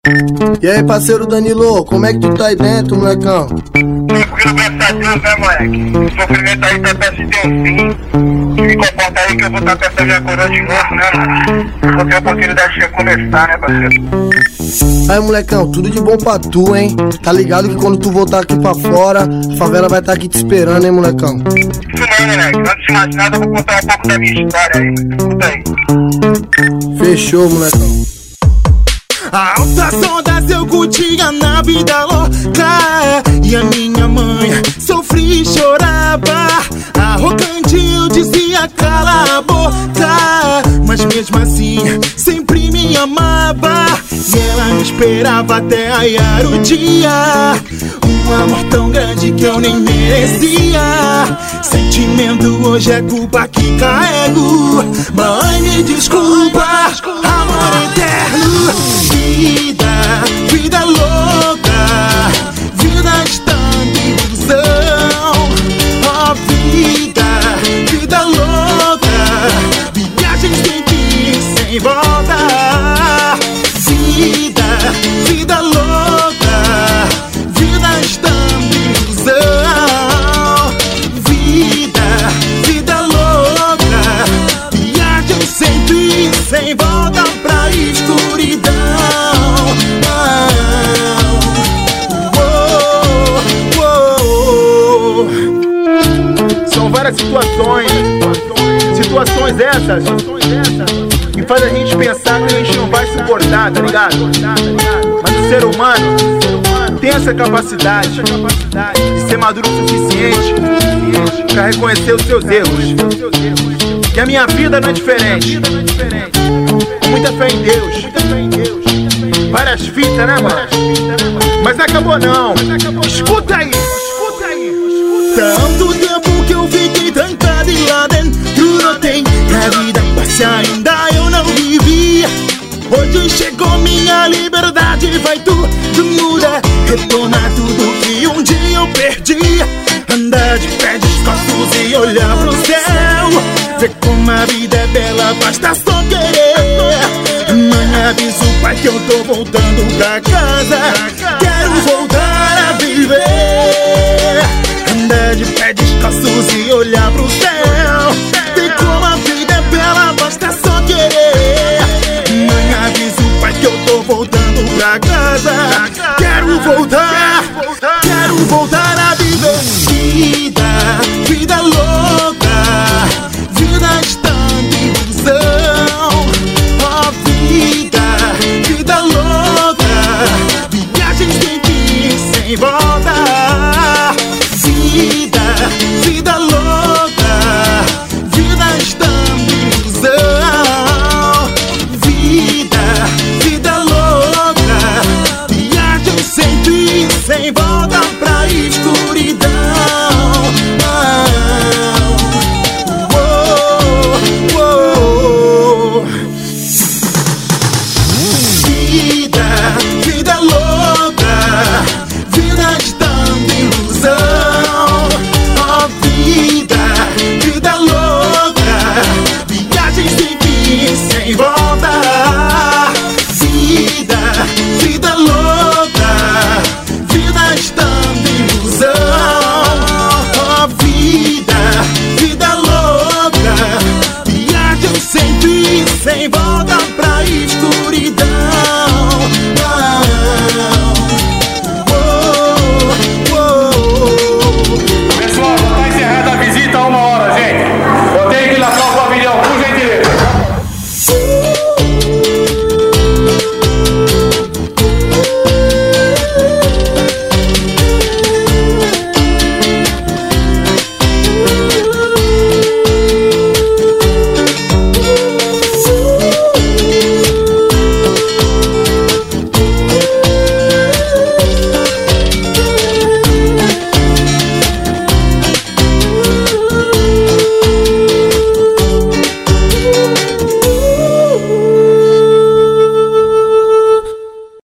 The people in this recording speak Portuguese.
E aí, parceiro Danilo, como é que tu tá aí dentro, molecão? Tranquilo, graças a Deus, né, moleque? O sofrimento aí tá perto de ter um fim. Me comporta aí que eu vou estar perto da minha coroa de novo, né, mano? Vou ter a oportunidade de recomeçar, né, parceiro? Aí, molecão, tudo de bom pra tu, hein? Tá ligado que quando tu voltar aqui pra fora, a favela vai estar aqui te esperando, hein, molecão? Isso mesmo, moleque. Antes de mais nada, eu vou contar um pouco da minha história aí. Escuta aí. Fechou, molecão. Altas ondas eu curtia na vida louca, e a minha mãe sofria e chorava. Arrogante eu dizia cala a boca, mas mesmo assim sempre me amava. E ela me esperava até raiar o dia, um amor tão grande que eu nem merecia. Sentimento hoje é culpa que carrego. Mãe, me desculpa, amor eterno. Vida louca, vida estando ilusão. Ó vida louca, viagem sem fim, sem volta. Vida louca, vida estando ilusão. Vida louca, viagem sem fim, sem volta pra escuridão. São várias situações essas que faz a gente pensar que a gente não vai suportar, tá ligado? Mas o ser humano tem essa capacidade de ser maduro o suficiente pra reconhecer os seus erros. E a minha vida não é diferente. Com muita fé em Deus, várias fitas, né, mano? Mas não acabou não. Escuta aí. Tanto tempo que eu fiquei trancado e lá dentro notei que a vida passe ainda eu não vivia. Hoje chegou minha liberdade, vai tudo mudar, retornar tudo que um dia eu perdi. Andar de pé descalços e olhar pro céu, ver como a vida é bela, basta só querer. Mãe, avisa o pai que eu tô voltando pra casa, quero voltar a viver. Andar de pé descalços e olhar pro céu, ver como a vida é bela, basta só querer. Mãe, avisa o pai que eu tô voltando pra casa, quero voltar a viver. Vida louca.